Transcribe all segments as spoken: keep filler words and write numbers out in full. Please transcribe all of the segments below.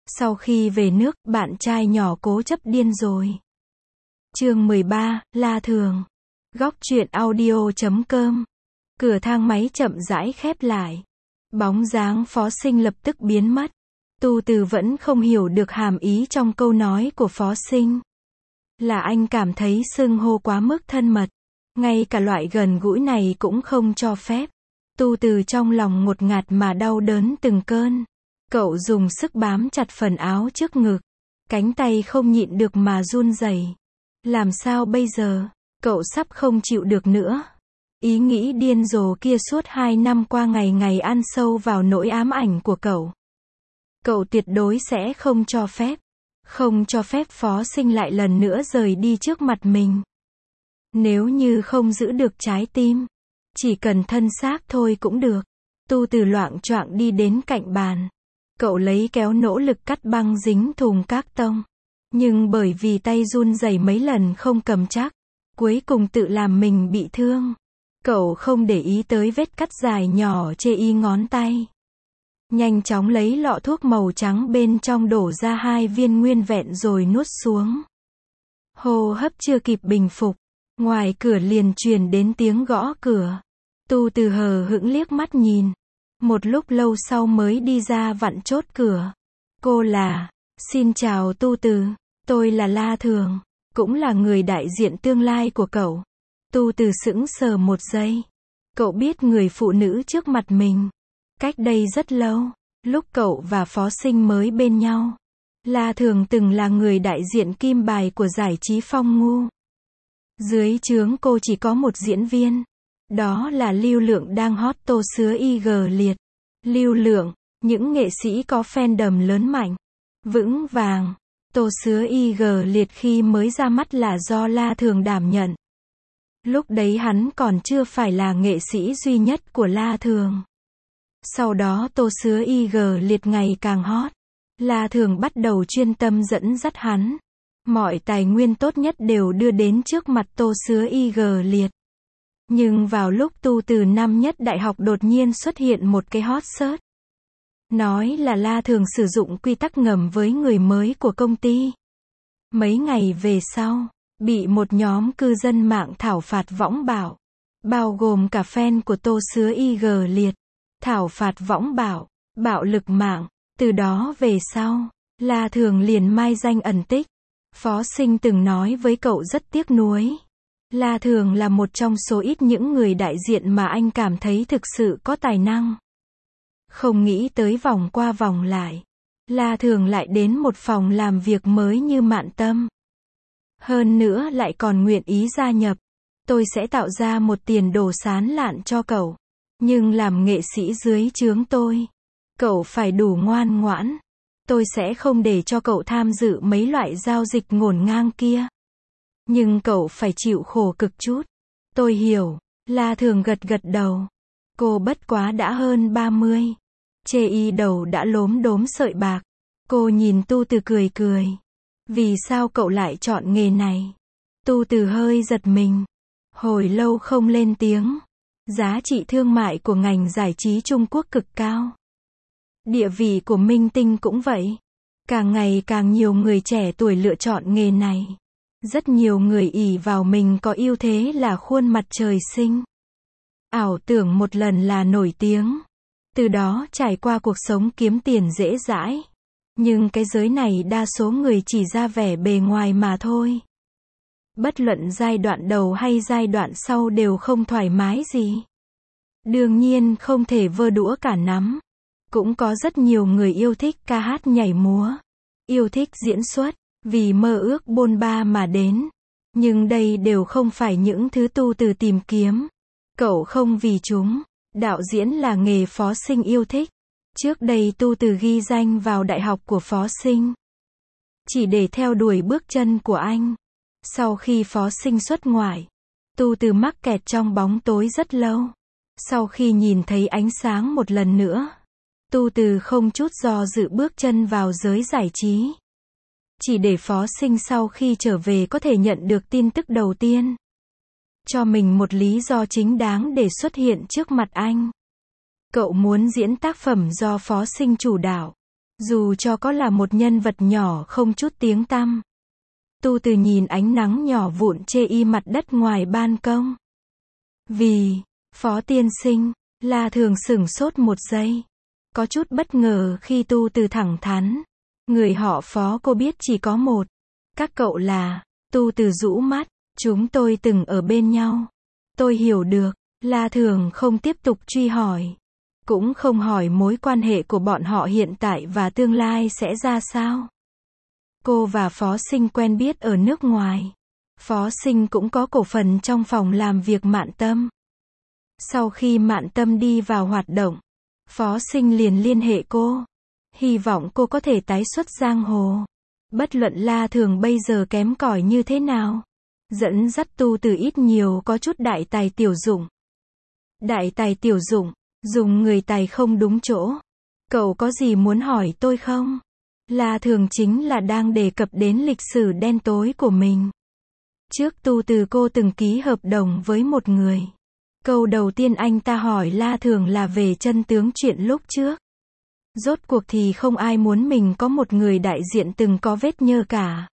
Sau khi về nước, bạn trai nhỏ cố chấp điên rồi. Chương mười ba, La Thường. Góc truyện audio chấm com. Cửa thang máy chậm rãi khép lại. Bóng dáng Phó Sinh lập tức biến mất. Tu Từ vẫn không hiểu được hàm ý trong câu nói của Phó Sinh. Là anh cảm thấy xưng hô quá mức thân mật. Ngay cả loại gần gũi này cũng không cho phép. Tu Từ trong lòng ngột ngạt mà đau đớn từng cơn. Cậu dùng sức bám chặt phần áo trước ngực. Cánh tay không nhịn được mà run rẩy. Làm sao bây giờ? Cậu sắp không chịu được nữa. Ý nghĩ điên rồ kia suốt hai năm qua ngày ngày ăn sâu vào nỗi ám ảnh của cậu. Cậu tuyệt đối sẽ không cho phép. Không cho phép Phó Sinh lại lần nữa rời đi trước mặt mình. Nếu như không giữ được trái tim, chỉ cần thân xác thôi cũng được. Tu Từ loạng choạng đi đến cạnh bàn. Cậu lấy kéo nỗ lực cắt băng dính thùng các tông. Nhưng bởi vì tay run rẩy mấy lần không cầm chắc, cuối cùng tự làm mình bị thương. Cậu không để ý tới vết cắt dài nhỏ chê y ngón tay. Nhanh chóng lấy lọ thuốc màu trắng bên trong đổ ra hai viên nguyên vẹn rồi nuốt xuống. Hô hấp chưa kịp bình phục, ngoài cửa liền truyền đến tiếng gõ cửa. Tu Từ hờ hững liếc mắt nhìn. Một lúc lâu sau mới đi ra vặn chốt cửa. Cô là, xin chào Tu Từ, tôi là La Thường, cũng là người đại diện tương lai của cậu. Tu Từ sững sờ một giây. Cậu biết người phụ nữ trước mặt mình. Cách đây rất lâu, lúc cậu và Phó Sinh mới bên nhau, La Thường từng là người đại diện kim bài của giải trí Phong Ngu. Dưới trướng cô chỉ có một diễn viên. Đó là Lưu Lượng đang hot Tô Sứa Y G Liệt. Lưu Lượng, những nghệ sĩ có fandom lớn mạnh, vững vàng. Tô Sứa Y G Liệt khi mới ra mắt là do La Thường đảm nhận. Lúc đấy hắn còn chưa phải là nghệ sĩ duy nhất của La Thường. Sau đó Tô Sứa Y G Liệt ngày càng hot. La Thường bắt đầu chuyên tâm dẫn dắt hắn. Mọi tài nguyên tốt nhất đều đưa đến trước mặt Tô Sứa Y G Liệt. Nhưng vào lúc Tu Từ năm nhất đại học đột nhiên xuất hiện một cái hot search. Nói là La Thường sử dụng quy tắc ngầm với người mới của công ty. Mấy ngày về sau, bị một nhóm cư dân mạng thảo phạt võng bạo. Bao gồm cả fan của Tô Sứa Y G Liệt. Thảo phạt võng bạo, bạo lực mạng. Từ đó về sau, La Thường liền mai danh ẩn tích. Phó Sinh từng nói với cậu rất tiếc nuối. La Thường là một trong số ít những người đại diện mà anh cảm thấy thực sự có tài năng. Không nghĩ tới vòng qua vòng lại, La Thường lại đến một phòng làm việc mới như Mạn Tâm. Hơn nữa lại còn nguyện ý gia nhập. Tôi sẽ tạo ra một tiền đồ sán lạn cho cậu. Nhưng làm nghệ sĩ dưới trướng tôi, cậu phải đủ ngoan ngoãn. Tôi sẽ không để cho cậu tham dự mấy loại giao dịch ngổn ngang kia. Nhưng cậu phải chịu khổ cực chút. Tôi hiểu. La Thường gật gật đầu. Cô bất quá đã hơn ba mươi. Chê y đầu đã lốm đốm sợi bạc. Cô nhìn Tu Từ cười cười. Vì sao cậu lại chọn nghề này? Tu Từ hơi giật mình. Hồi lâu không lên tiếng. Giá trị thương mại của ngành giải trí Trung Quốc cực cao. Địa vị của minh tinh cũng vậy. Càng ngày càng nhiều người trẻ tuổi lựa chọn nghề này. Rất nhiều người ỷ vào mình có ưu thế là khuôn mặt trời sinh. Ảo tưởng một lần là nổi tiếng. Từ đó trải qua cuộc sống kiếm tiền dễ dãi. Nhưng cái giới này đa số người chỉ ra vẻ bề ngoài mà thôi. Bất luận giai đoạn đầu hay giai đoạn sau đều không thoải mái gì. Đương nhiên không thể vơ đũa cả nắm. Cũng có rất nhiều người yêu thích ca hát nhảy múa. Yêu thích diễn xuất. Vì mơ ước bôn ba mà đến. Nhưng đây đều không phải những thứ Tu Từ tìm kiếm. Cậu không vì chúng. Đạo diễn là nghề Phó Sinh yêu thích. Trước đây Tu Từ ghi danh vào đại học của Phó Sinh. Chỉ để theo đuổi bước chân của anh. Sau khi Phó Sinh xuất ngoại, Tu Từ mắc kẹt trong bóng tối rất lâu. Sau khi nhìn thấy ánh sáng một lần nữa, Tu Từ không chút do dự bước chân vào giới giải trí. Chỉ để Phó Sinh sau khi trở về có thể nhận được tin tức đầu tiên. Cho mình một lý do chính đáng để xuất hiện trước mặt anh. Cậu muốn diễn tác phẩm do Phó Sinh chủ đạo. Dù cho có là một nhân vật nhỏ không chút tiếng tăm. Tu Từ nhìn ánh nắng nhỏ vụn chê y mặt đất ngoài ban công. Vì, Phó tiên sinh, La Thường sửng sốt một giây. Có chút bất ngờ khi Tu Từ thẳng thắn. Người họ Phó cô biết chỉ có một. Các cậu là, Tu Từ rũ mắt, chúng tôi từng ở bên nhau. Tôi hiểu được, La Thường không tiếp tục truy hỏi. Cũng không hỏi mối quan hệ của bọn họ hiện tại và tương lai sẽ ra sao. Cô và Phó Sinh quen biết ở nước ngoài. Phó Sinh cũng có cổ phần trong phòng làm việc Mạn Tâm. Sau khi Mạn Tâm đi vào hoạt động, Phó Sinh liền liên hệ cô. Hy vọng cô có thể tái xuất giang hồ. Bất luận La Thường bây giờ kém cỏi như thế nào. Dẫn dắt Tu Từ ít nhiều có chút đại tài tiểu dụng. Đại tài tiểu dụng, dùng người tài không đúng chỗ. Cậu có gì muốn hỏi tôi không? La Thường chính là đang đề cập đến lịch sử đen tối của mình. Trước Tu Từ cô từng ký hợp đồng với một người. Câu đầu tiên anh ta hỏi La Thường là về chân tướng chuyện lúc trước. Rốt cuộc thì không ai muốn mình có một người đại diện từng có vết nhơ cả.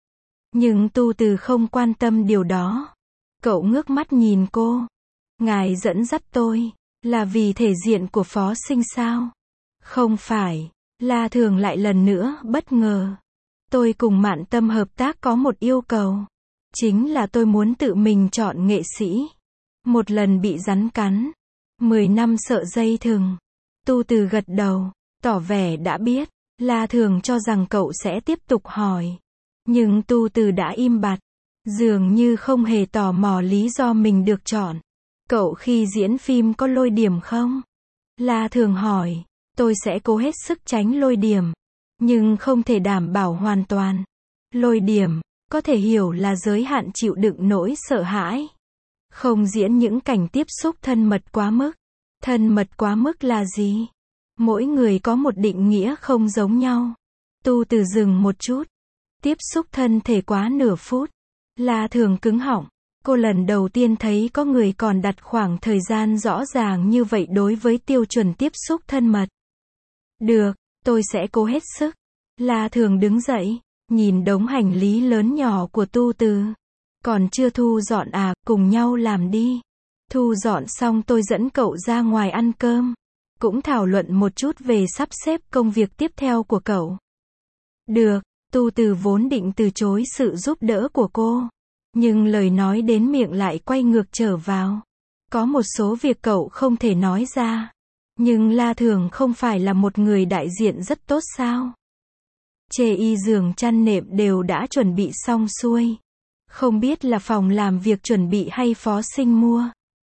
Nhưng Tu Từ không quan tâm điều đó. Cậu ngước mắt nhìn cô. Ngài dẫn dắt tôi, là vì thể diện của Phó Sinh sao? Không phải. La Thường lại lần nữa bất ngờ. Tôi cùng Mạn Tâm hợp tác có một yêu cầu. Chính là tôi muốn tự mình chọn nghệ sĩ. Một lần bị rắn cắn. Mười năm sợ dây thừng. Tu Từ gật đầu, tỏ vẻ đã biết. La Thường cho rằng cậu sẽ tiếp tục hỏi. Nhưng Tu Từ đã im bặt. Dường như không hề tò mò lý do mình được chọn. Cậu khi diễn phim có lôi điểm không? La Thường hỏi. Tôi sẽ cố hết sức tránh lôi điểm. Nhưng không thể đảm bảo hoàn toàn. Lôi điểm, có thể hiểu là giới hạn chịu đựng nỗi sợ hãi. Không diễn những cảnh tiếp xúc thân mật quá mức. Thân mật quá mức là gì? Mỗi người có một định nghĩa không giống nhau. Tu Từ dừng một chút. Tiếp xúc thân thể quá nửa phút. La Thường cứng họng. Cô lần đầu tiên thấy có người còn đặt khoảng thời gian rõ ràng như vậy đối với tiêu chuẩn tiếp xúc thân mật. Được, tôi sẽ cố hết sức. La Thường đứng dậy, nhìn đống hành lý lớn nhỏ của Tu Từ. Còn chưa thu dọn à, cùng nhau làm đi. Thu dọn xong tôi dẫn cậu ra ngoài ăn cơm. Cũng thảo luận một chút về sắp xếp công việc tiếp theo của cậu. Được, Tu Từ vốn định từ chối sự giúp đỡ của cô. Nhưng lời nói đến miệng lại quay ngược trở vào. Có một số việc cậu không thể nói ra. Nhưng La Thường không phải là một người đại diện rất tốt sao? Chê y giường chăn nệm đều đã chuẩn bị xong xuôi. Không biết là phòng làm việc chuẩn bị hay Phó Sinh mua.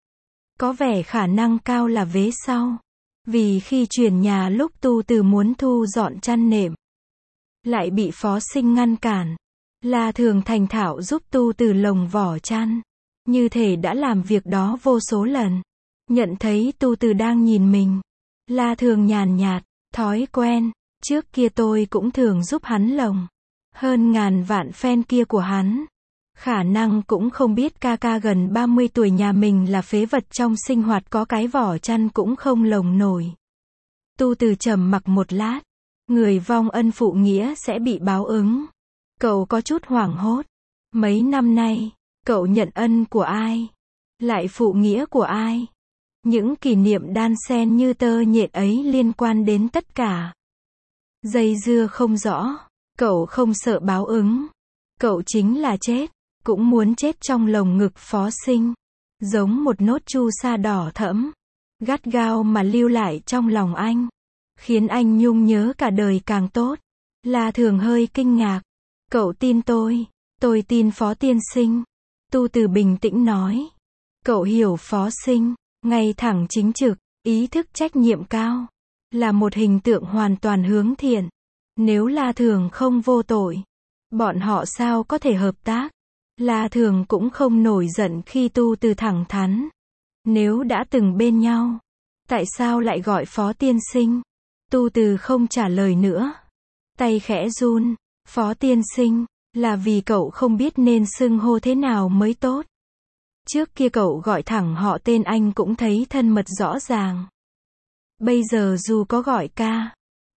Có vẻ khả năng cao là vế sau. Vì khi chuyển nhà lúc Tu Từ muốn thu dọn chăn nệm, lại bị Phó Sinh ngăn cản. La Thường thành thạo giúp Tu Từ lồng vỏ chăn. Như thể đã làm việc đó vô số lần. Nhận thấy Tu Từ đang nhìn mình. La Thường nhàn nhạt, thói quen. Trước kia tôi cũng thường giúp hắn lồng. Hơn ngàn vạn fan kia của hắn. Khả năng cũng không biết ca ca gần ba mươi tuổi nhà mình là phế vật trong sinh hoạt có cái vỏ chăn cũng không lồng nổi. Tu Từ trầm mặc một lát. Người vong ân phụ nghĩa sẽ bị báo ứng. Cậu có chút hoảng hốt. Mấy năm nay, cậu nhận ân của ai? Lại phụ nghĩa của ai? Những kỷ niệm đan xen như tơ nhện ấy liên quan đến tất cả. Dây dưa không rõ. Cậu không sợ báo ứng. Cậu chính là chết. Cũng muốn chết trong lồng ngực Phó Sinh. Giống một nốt chu sa đỏ thẫm. Gắt gao mà lưu lại trong lòng anh. Khiến anh nhung nhớ cả đời càng tốt. La Thường hơi kinh ngạc. Cậu tin tôi. Tôi tin Phó tiên sinh. Tu Từ bình tĩnh nói. Cậu hiểu Phó Sinh. Ngay thẳng chính trực. Ý thức trách nhiệm cao. Là một hình tượng hoàn toàn hướng thiện. Nếu La Thường không vô tội, bọn họ sao có thể hợp tác? La Thường cũng không nổi giận khi Tu Từ thẳng thắn. Nếu đã từng bên nhau, tại sao lại gọi Phó tiên sinh? Tu Từ không trả lời nữa. Tay khẽ run. Phó tiên sinh, là vì cậu không biết nên xưng hô thế nào mới tốt. Trước kia cậu gọi thẳng họ tên anh cũng thấy thân mật rõ ràng. Bây giờ dù có gọi ca,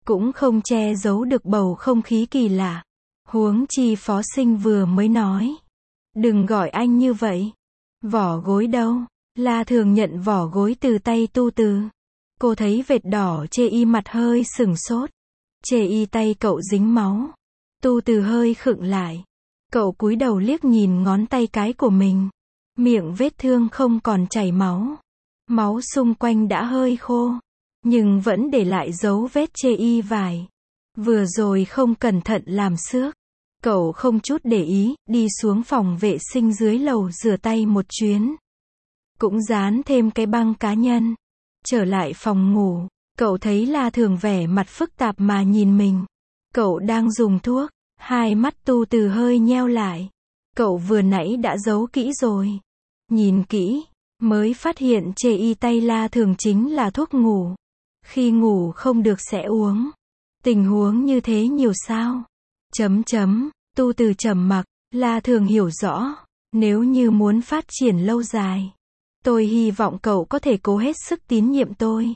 cũng không che giấu được bầu không khí kỳ lạ. Huống chi Phó Sinh vừa mới nói. Đừng gọi anh như vậy. Vỏ gối đâu? La Thường nhận vỏ gối từ tay Tu Từ. Cô thấy vệt đỏ chê y mặt hơi sừng sốt. Chê y tay cậu dính máu. Tu Từ hơi khựng lại. Cậu cúi đầu liếc nhìn ngón tay cái của mình. Miệng vết thương không còn chảy máu. Máu xung quanh đã hơi khô. Nhưng vẫn để lại dấu vết chê y vải. Vừa rồi không cẩn thận làm xước. Cậu không chút để ý, đi xuống phòng vệ sinh dưới lầu rửa tay một chuyến. Cũng dán thêm cái băng cá nhân. Trở lại phòng ngủ, cậu thấy La Thường vẻ mặt phức tạp mà nhìn mình. Cậu đang dùng thuốc, hai mắt Tu Từ hơi nheo lại. Cậu vừa nãy đã giấu kỹ rồi. Nhìn kỹ, mới phát hiện chê y tay La Thường chính là thuốc ngủ. Khi ngủ không được sẽ uống. Tình huống như thế nhiều sao? Chấm chấm, Tu Từ trầm mặc, La Thường hiểu rõ. Nếu như muốn phát triển lâu dài, tôi hy vọng cậu có thể cố hết sức tín nhiệm tôi.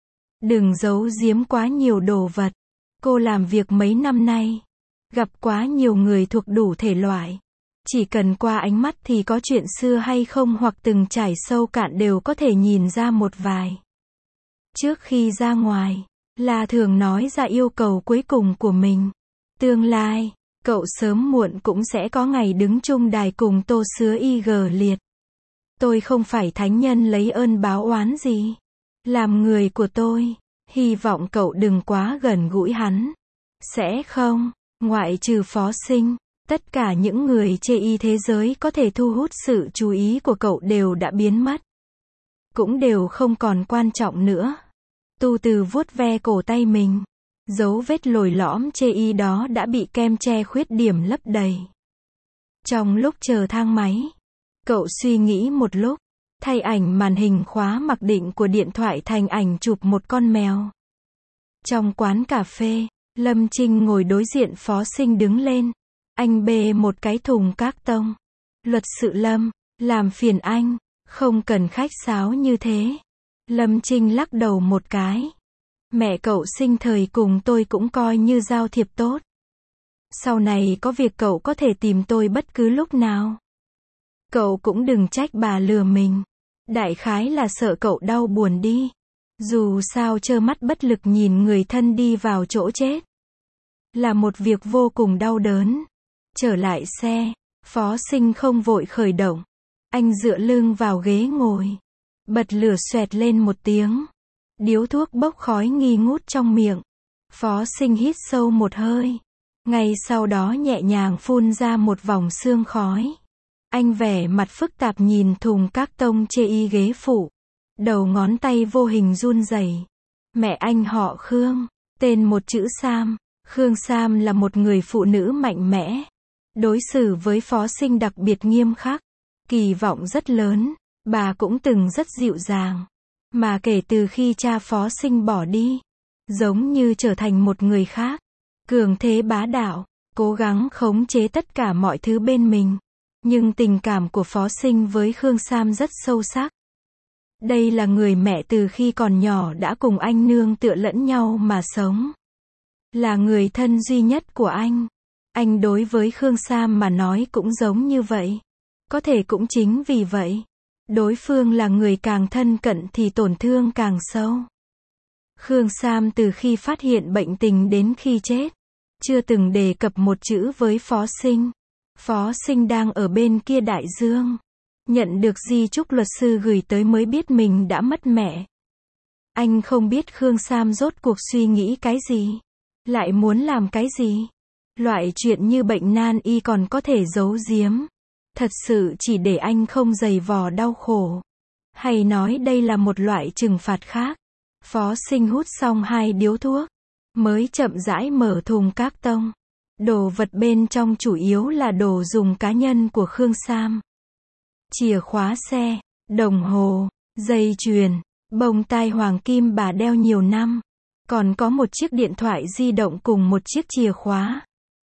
Đừng giấu giếm quá nhiều đồ vật. Cô làm việc mấy năm nay, gặp quá nhiều người thuộc đủ thể loại. Chỉ cần qua ánh mắt thì có chuyện xưa hay không hoặc từng trải sâu cạn đều có thể nhìn ra một vài. Trước khi ra ngoài, La Thường nói ra yêu cầu cuối cùng của mình. Tương lai, cậu sớm muộn cũng sẽ có ngày đứng chung đài cùng Tô Sứa Y G Liệt. Tôi không phải thánh nhân lấy ơn báo oán gì. Làm người của tôi, hy vọng cậu đừng quá gần gũi hắn. Sẽ không, ngoại trừ Phó Sinh, tất cả những người chê y thế giới có thể thu hút sự chú ý của cậu đều đã biến mất. Cũng đều không còn quan trọng nữa. Tu Từ vuốt ve cổ tay mình. Dấu vết lồi lõm chê y đó đã bị kem che khuyết điểm lấp đầy. Trong lúc chờ thang máy, cậu suy nghĩ một lúc, thay ảnh màn hình khóa mặc định của điện thoại thành ảnh chụp một con mèo. Trong quán cà phê, Lâm Trinh ngồi đối diện Phó Sinh đứng lên. Anh bê một cái thùng các tông. Luật sự Lâm, làm phiền anh, không cần khách sáo như thế. Lâm Trinh lắc đầu một cái. Mẹ cậu sinh thời cùng tôi cũng coi như giao thiệp tốt. Sau này có việc cậu có thể tìm tôi bất cứ lúc nào. Cậu cũng đừng trách bà lừa mình. Đại khái là sợ cậu đau buồn đi. Dù sao trơ mắt bất lực nhìn người thân đi vào chỗ chết là một việc vô cùng đau đớn. Trở lại xe, Phó Sinh không vội khởi động. Anh dựa lưng vào ghế ngồi. Bật lửa xoẹt lên một tiếng. Điếu thuốc bốc khói nghi ngút trong miệng. Phó Sinh hít sâu một hơi. Ngay sau đó nhẹ nhàng phun ra một vòng sương khói. Anh vẻ mặt phức tạp nhìn thùng các tông chê y ghế phụ. Đầu ngón tay vô hình run rẩy. Mẹ anh họ Khương, tên một chữ Sam. Khương Sam là một người phụ nữ mạnh mẽ. Đối xử với Phó Sinh đặc biệt nghiêm khắc. Kỳ vọng rất lớn. Bà cũng từng rất dịu dàng. Mà kể từ khi cha Phó Sinh bỏ đi, giống như trở thành một người khác. Cường thế bá đạo, cố gắng khống chế tất cả mọi thứ bên mình. Nhưng tình cảm của Phó Sinh với Khương Sam rất sâu sắc. Đây là người mẹ từ khi còn nhỏ đã cùng anh nương tựa lẫn nhau mà sống. Là người thân duy nhất của anh. Anh đối với Khương Sam mà nói cũng giống như vậy. Có thể cũng chính vì vậy, đối phương là người càng thân cận thì tổn thương càng sâu. Khương Sam từ khi phát hiện bệnh tình đến khi chết, chưa từng đề cập một chữ với Phó Sinh. Phó Sinh đang ở bên kia đại dương. Nhận được di chúc luật sư gửi tới mới biết mình đã mất mẹ. Anh không biết Khương Sam rốt cuộc suy nghĩ cái gì. Lại muốn làm cái gì. Loại chuyện như bệnh nan y còn có thể giấu giếm. Thật sự chỉ để anh không dày vò đau khổ. Hay nói đây là một loại trừng phạt khác. Phó Sinh hút xong hai điếu thuốc, mới chậm rãi mở thùng các tông. Đồ vật bên trong chủ yếu là đồ dùng cá nhân của Khương Sam. Chìa khóa xe, đồng hồ, dây chuyền, bông tai hoàng kim bà đeo nhiều năm. Còn có một chiếc điện thoại di động cùng một chiếc chìa khóa.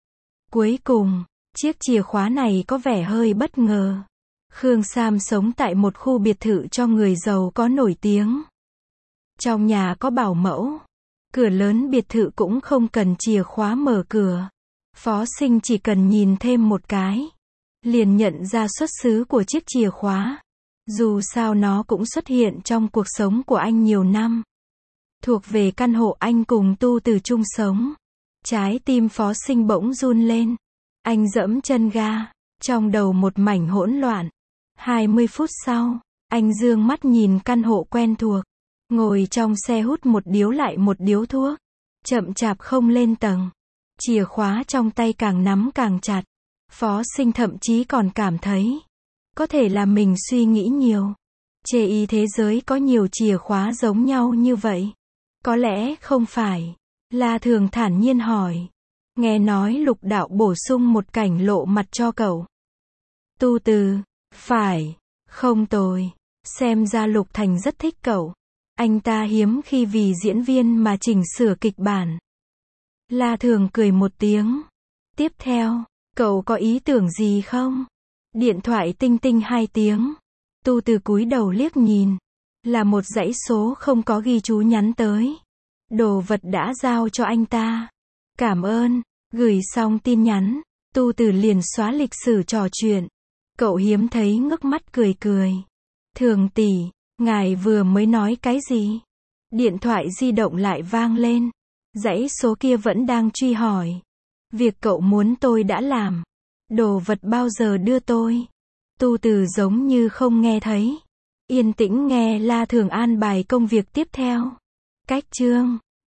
Cuối cùng, chiếc chìa khóa này có vẻ hơi bất ngờ. Khương Sam sống tại một khu biệt thự cho người giàu có nổi tiếng. Trong nhà có bảo mẫu. Cửa lớn biệt thự cũng không cần chìa khóa mở cửa. Phó Sinh chỉ cần nhìn thêm một cái, liền nhận ra xuất xứ của chiếc chìa khóa. Dù sao nó cũng xuất hiện trong cuộc sống của anh nhiều năm. Thuộc về căn hộ anh cùng Tu Từ chung sống. Trái tim Phó Sinh bỗng run lên. Anh giẫm chân ga, trong đầu một mảnh hỗn loạn. hai mươi phút sau, anh dương mắt nhìn căn hộ quen thuộc. Ngồi trong xe hút một điếu lại một điếu thuốc. Chậm chạp không lên tầng. Chìa khóa trong tay càng nắm càng chặt. Phó Sinh thậm chí còn cảm thấy, có thể là mình suy nghĩ nhiều. Chê y thế giới có nhiều chìa khóa giống nhau như vậy. Có lẽ không phải. La Thường thản nhiên hỏi. Nghe nói Lục đạo bổ sung một cảnh lộ mặt cho cậu. Tu Từ, phải, không tồi. Xem ra Lục Thành rất thích cậu. Anh ta hiếm khi vì diễn viên mà chỉnh sửa kịch bản. La Thường cười một tiếng. Tiếp theo, cậu có ý tưởng gì không? Điện thoại tinh tinh hai tiếng. Tu Từ cúi đầu liếc nhìn. Là một dãy số không có ghi chú nhắn tới. Đồ vật đã giao cho anh ta. Cảm ơn. Gửi xong tin nhắn, Tu Từ liền xóa lịch sử trò chuyện. Cậu hiếm thấy ngước mắt cười cười. Thường tỷ, ngài vừa mới nói cái gì? Điện thoại di động lại vang lên. Dãy số kia vẫn đang truy hỏi. Việc cậu muốn tôi đã làm. Đồ vật bao giờ đưa tôi? Tu Từ giống như không nghe thấy. Yên tĩnh nghe La Thường an bài công việc tiếp theo. Cách chương